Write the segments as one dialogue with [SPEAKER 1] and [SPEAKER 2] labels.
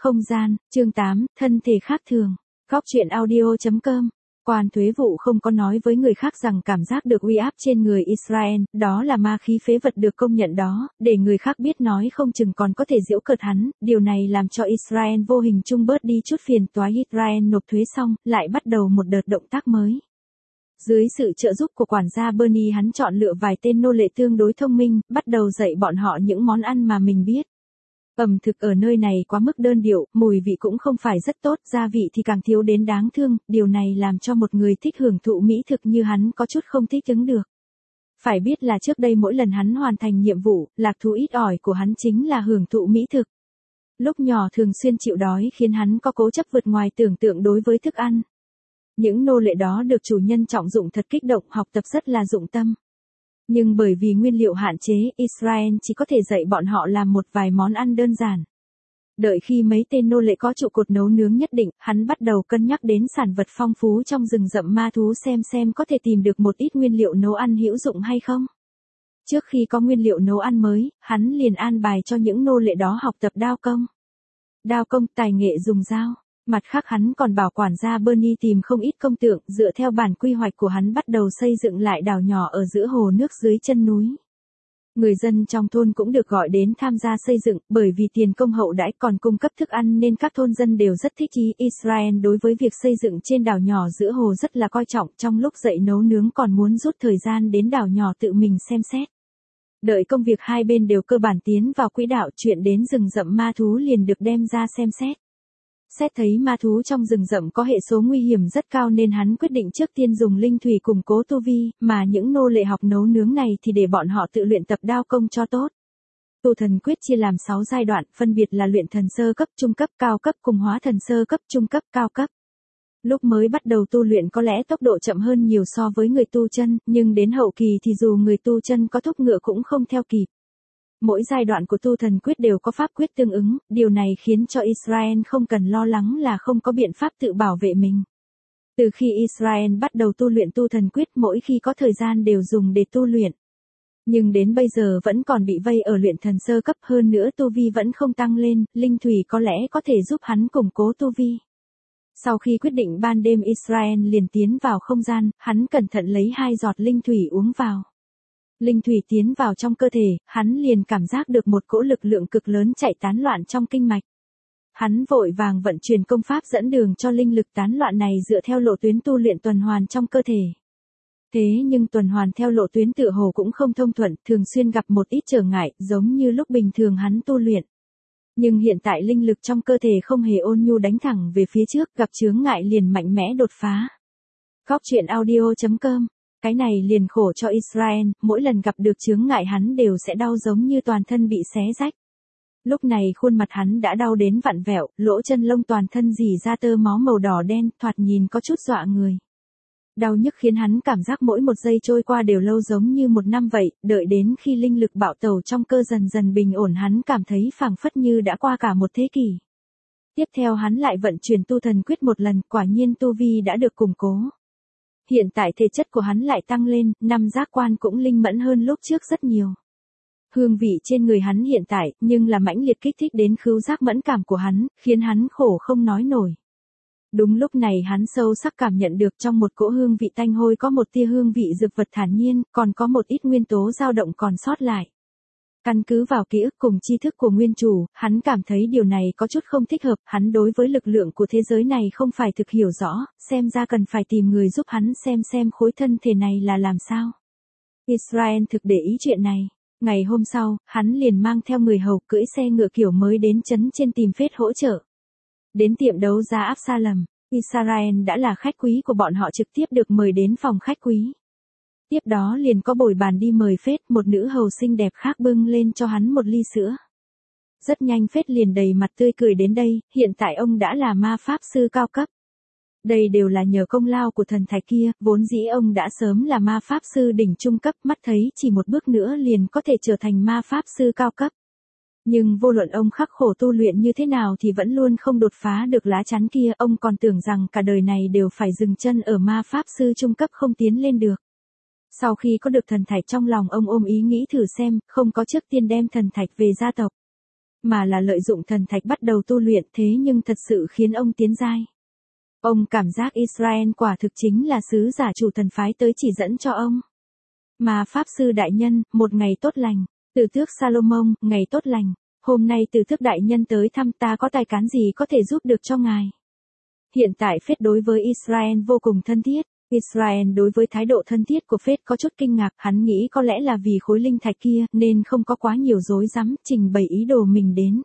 [SPEAKER 1] Không gian, chương 8, thân thể khác thường. Góc truyện audio.com. Quan thuế vụ không có nói với người khác rằng cảm giác được uy áp trên người Israel, đó là ma khí phế vật được công nhận đó, để người khác biết nói không chừng còn có thể giễu cợt hắn, điều này làm cho Israel vô hình chung bớt đi chút phiền toái. Israel nộp thuế xong, lại bắt đầu một đợt động tác mới. Dưới sự trợ giúp của quản gia Bernie, hắn chọn lựa vài tên nô lệ tương đối thông minh, bắt đầu dạy bọn họ những món ăn mà mình biết. Ẩm thực ở nơi này quá mức đơn điệu, mùi vị cũng không phải rất tốt, gia vị thì càng thiếu đến đáng thương, điều này làm cho một người thích hưởng thụ mỹ thực như hắn có chút không thích ứng được. Phải biết là trước đây mỗi lần hắn hoàn thành nhiệm vụ, lạc thú ít ỏi của hắn chính là hưởng thụ mỹ thực. Lúc nhỏ thường xuyên chịu đói khiến hắn có cố chấp vượt ngoài tưởng tượng đối với thức ăn. Những nô lệ đó được chủ nhân trọng dụng thật kích động, học tập rất là dụng tâm. Nhưng bởi vì nguyên liệu hạn chế, Israel chỉ có thể dạy bọn họ làm một vài món ăn đơn giản. Đợi khi mấy tên nô lệ có trụ cột nấu nướng nhất định, hắn bắt đầu cân nhắc đến sản vật phong phú trong rừng rậm ma thú xem có thể tìm được một ít nguyên liệu nấu ăn hữu dụng hay không. Trước khi có nguyên liệu nấu ăn mới, hắn liền an bài cho những nô lệ đó học tập đao công. Đao công, tài nghệ dùng dao. Mặt khác hắn còn bảo quản gia Bernie tìm không ít công tượng, dựa theo bản quy hoạch của hắn bắt đầu xây dựng lại đảo nhỏ ở giữa hồ nước dưới chân núi. Người dân trong thôn cũng được gọi đến tham gia xây dựng, bởi vì tiền công hậu đãi còn cung cấp thức ăn nên các thôn dân đều rất thích chí. Israel đối với việc xây dựng trên đảo nhỏ giữa hồ rất là coi trọng, trong lúc dậy nấu nướng còn muốn rút thời gian đến đảo nhỏ tự mình xem xét. Đợi công việc hai bên đều cơ bản tiến vào quỹ đạo, chuyện đến rừng rậm ma thú liền được đem ra xem xét. Xét thấy ma thú trong rừng rậm có hệ số nguy hiểm rất cao nên hắn quyết định trước tiên dùng linh thủy củng cố tu vi, mà những nô lệ học nấu nướng này thì để bọn họ tự luyện tập đao công cho tốt. Tu thần quyết chia làm 6 giai đoạn, phân biệt là luyện thần sơ cấp, trung cấp, cao cấp cùng hóa thần sơ cấp, trung cấp, cao cấp. Lúc mới bắt đầu tu luyện có lẽ tốc độ chậm hơn nhiều so với người tu chân, nhưng đến hậu kỳ thì dù người tu chân có thúc ngựa cũng không theo kịp. Mỗi giai đoạn của tu thần quyết đều có pháp quyết tương ứng, điều này khiến cho Israel không cần lo lắng là không có biện pháp tự bảo vệ mình. Từ khi Israel bắt đầu tu luyện tu thần quyết, mỗi khi có thời gian đều dùng để tu luyện. Nhưng đến bây giờ vẫn còn bị vây ở luyện thần sơ cấp, hơn nữa tu vi vẫn không tăng lên, linh thủy có lẽ có thể giúp hắn củng cố tu vi. Sau khi quyết định ban đêm Israel liền tiến vào không gian, hắn cẩn thận lấy 2 giọt linh thủy uống vào. Linh thủy tiến vào trong cơ thể, hắn liền cảm giác được một cỗ lực lượng cực lớn chạy tán loạn trong kinh mạch. Hắn vội vàng vận chuyển công pháp dẫn đường cho linh lực tán loạn này dựa theo lộ tuyến tu luyện tuần hoàn trong cơ thể. Thế nhưng tuần hoàn theo lộ tuyến tựa hồ cũng không thông thuận, thường xuyên gặp một ít trở ngại, giống như lúc bình thường hắn tu luyện. Nhưng hiện tại linh lực trong cơ thể không hề ôn nhu đánh thẳng về phía trước, gặp chướng ngại liền mạnh mẽ đột phá. Góc truyện audio.com. Cái này liền khổ cho Israel, mỗi lần gặp được chướng ngại hắn đều sẽ đau giống như toàn thân bị xé rách. Lúc này khuôn mặt hắn đã đau đến vặn vẹo, lỗ chân lông toàn thân rỉ ra tơ máu màu đỏ đen, thoạt nhìn có chút dọa người. Đau nhức khiến hắn cảm giác mỗi một giây trôi qua đều lâu giống như một năm vậy, đợi đến khi linh lực bạo tẩu trong cơ dần dần bình ổn hắn cảm thấy phảng phất như đã qua cả một thế kỷ. Tiếp theo hắn lại vận chuyển tu thần quyết một lần, quả nhiên tu vi đã được củng cố. Hiện tại thể chất của hắn lại tăng lên, 5 giác quan cũng linh mẫn hơn lúc trước rất nhiều. Hương vị trên người hắn hiện tại, nhưng là mãnh liệt kích thích đến khứu giác mẫn cảm của hắn, khiến hắn khổ không nói nổi. Đúng lúc này hắn sâu sắc cảm nhận được trong một cỗ hương vị tanh hôi có một tia hương vị dược vật thản nhiên, còn có một ít nguyên tố dao động còn sót lại. Căn cứ vào ký ức cùng tri thức của nguyên chủ, hắn cảm thấy điều này có chút không thích hợp, hắn đối với lực lượng của thế giới này không phải thực hiểu rõ, xem ra cần phải tìm người giúp hắn xem khối thân thể này là làm sao. Israel thực để ý chuyện này. Ngày hôm sau, hắn liền mang theo người hầu cưỡi xe ngựa kiểu mới đến trấn trên tìm phết hỗ trợ. Đến tiệm đấu giá Absalom, Israel đã là khách quý của bọn họ trực tiếp được mời đến phòng khách quý. Tiếp đó liền có bồi bàn đi mời phết, một nữ hầu xinh đẹp khác bưng lên cho hắn một ly sữa. Rất nhanh phết liền đầy mặt tươi cười đến đây, hiện tại ông đã là ma pháp sư cao cấp. Đây đều là nhờ công lao của thần thạch kia, vốn dĩ ông đã sớm là ma pháp sư đỉnh trung cấp, mắt thấy chỉ một bước nữa liền có thể trở thành ma pháp sư cao cấp. Nhưng vô luận ông khắc khổ tu luyện như thế nào thì vẫn luôn không đột phá được lá chắn kia, ông còn tưởng rằng cả đời này đều phải dừng chân ở ma pháp sư trung cấp không tiến lên được. Sau khi có được thần thạch trong lòng ông ôm ý nghĩ thử xem, không có trước tiên đem thần thạch về gia tộc. mà là lợi dụng thần thạch bắt đầu tu luyện, thế nhưng thật sự khiến ông tiến giai. Ông cảm giác Israel quả thực chính là sứ giả chủ thần phái tới chỉ dẫn cho ông. Mà Pháp Sư Đại Nhân, một ngày tốt lành. Từ Tước Salomon, ngày tốt lành. Hôm nay Từ Tước Đại Nhân tới thăm, ta có tài cán gì có thể giúp được cho ngài. Hiện tại Phết đối với Israel vô cùng thân thiết. Israel đối với thái độ thân thiết của Phết có chút kinh ngạc, hắn nghĩ có lẽ là vì khối linh thạch kia nên không có quá nhiều rối rắm, trình bày ý đồ mình đến.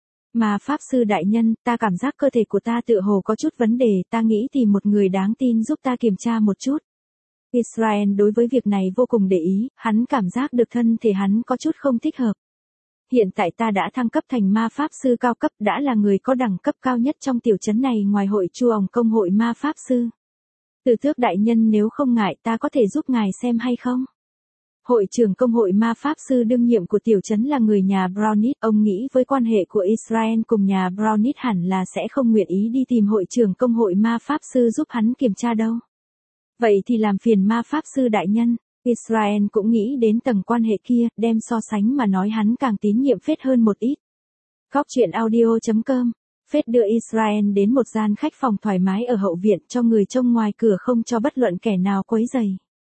[SPEAKER 1] Mà Pháp Sư Đại Nhân, ta cảm giác cơ thể của ta tựa hồ có chút vấn đề, ta nghĩ tìm một người đáng tin giúp ta kiểm tra một chút. Israel đối với việc này vô cùng để ý, hắn cảm giác được thân thể hắn có chút không thích hợp. Hiện tại ta đã thăng cấp thành ma pháp sư cao cấp, đã là người có đẳng cấp cao nhất trong tiểu trấn này ngoài hội Chu Ổng công hội ma pháp sư. Từ Tước Đại Nhân, nếu không ngại ta có thể giúp ngài xem hay không? Hội trưởng công hội ma pháp sư đương nhiệm của tiểu trấn là người nhà Brownit, ông nghĩ với quan hệ của Israel cùng nhà Brownit hẳn là sẽ không nguyện ý đi tìm hội trưởng công hội ma pháp sư giúp hắn kiểm tra đâu. Vậy thì làm phiền ma pháp sư đại nhân. Israel cũng nghĩ đến tầng quan hệ kia, đem so sánh mà nói hắn càng tín nhiệm Phết hơn một ít. Góc truyện audio.com. Phết đưa Israel đến một gian khách phòng thoải mái ở hậu viện, cho người trông ngoài cửa không cho bất luận kẻ nào quấy rầy.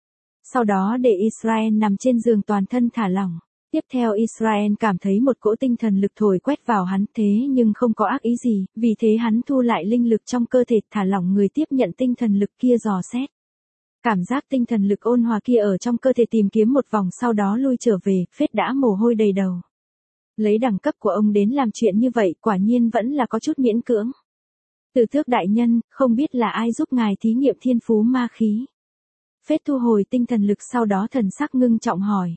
[SPEAKER 1] Sau đó để Israel nằm trên giường toàn thân thả lỏng. Tiếp theo Israel cảm thấy một cỗ tinh thần lực thổi quét vào hắn, thế nhưng không có ác ý gì, vì thế hắn thu lại linh lực trong cơ thể, thả lỏng người tiếp nhận tinh thần lực kia dò xét. Cảm giác tinh thần lực ôn hòa kia ở trong cơ thể tìm kiếm một vòng sau đó lui trở về, Phết đã mồ hôi đầy đầu. Lấy đẳng cấp của ông đến làm chuyện như vậy quả nhiên vẫn là có chút miễn cưỡng. Từ Tước Đại Nhân, không biết là ai giúp ngài thí nghiệm thiên phú ma khí. Phết thu hồi tinh thần lực sau đó thần sắc ngưng trọng hỏi.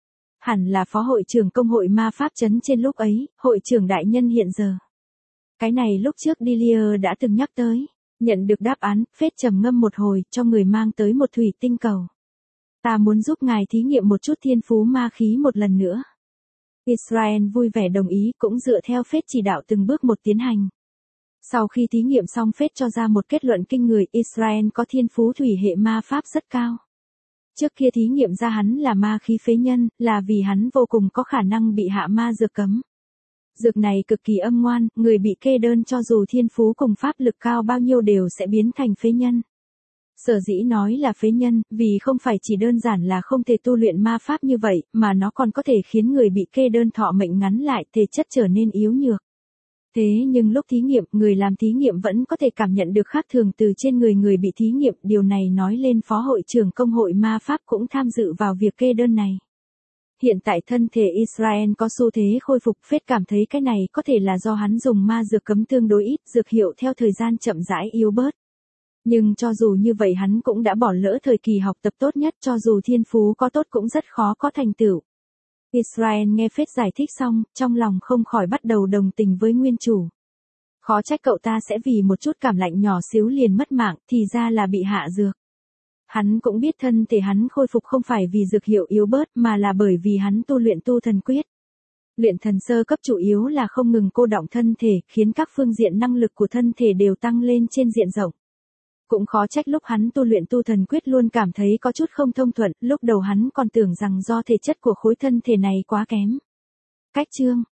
[SPEAKER 1] Hẳn là phó hội trưởng công hội ma pháp trấn trên lúc ấy, hội trưởng đại nhân hiện giờ. Cái này lúc trước Delia đã từng nhắc tới. Nhận được đáp án, Phết trầm ngâm một hồi, cho người mang tới một thủy tinh cầu. Ta muốn giúp ngài thí nghiệm một chút thiên phú ma khí một lần nữa. Israel vui vẻ đồng ý, cũng dựa theo Phết chỉ đạo từng bước một tiến hành. Sau khi thí nghiệm xong, Phết cho ra một kết luận kinh người, Israel có thiên phú thủy hệ ma pháp rất cao. Trước kia thí nghiệm ra hắn là ma khí phế nhân, là vì hắn vô cùng có khả năng bị hạ ma dược cấm. Dược này cực kỳ âm ngoan, người bị kê đơn cho dù thiên phú cùng pháp lực cao bao nhiêu đều sẽ biến thành phế nhân. Sở dĩ nói là phế nhân, vì không phải chỉ đơn giản là không thể tu luyện ma pháp như vậy, mà nó còn có thể khiến người bị kê đơn thọ mệnh ngắn lại, thể chất trở nên yếu nhược. Thế nhưng lúc thí nghiệm, người làm thí nghiệm vẫn có thể cảm nhận được khác thường từ trên người người bị thí nghiệm, điều này nói lên phó hội trưởng công hội ma pháp cũng tham dự vào việc kê đơn này. Hiện tại thân thể Israel có xu thế khôi phục, Phết cảm thấy cái này có thể là do hắn dùng ma dược cấm tương đối ít, dược hiệu theo thời gian chậm rãi yếu bớt. Nhưng cho dù như vậy hắn cũng đã bỏ lỡ thời kỳ học tập tốt nhất, cho dù thiên phú có tốt cũng rất khó có thành tựu. Israel nghe Phết giải thích xong, trong lòng không khỏi bắt đầu đồng tình với nguyên chủ. Khó trách cậu ta sẽ vì một chút cảm lạnh nhỏ xíu liền mất mạng, thì ra là bị hạ dược. Hắn cũng biết thân thể hắn khôi phục không phải vì dược hiệu yếu bớt mà là bởi vì hắn tu luyện tu thần quyết. Luyện thần sơ cấp chủ yếu là không ngừng cô đọng thân thể, khiến các phương diện năng lực của thân thể đều tăng lên trên diện rộng. Cũng khó trách lúc hắn tu luyện tu thần quyết luôn cảm thấy có chút không thông thuận, lúc đầu hắn còn tưởng rằng do thể chất của khối thân thể này quá kém. Cách chương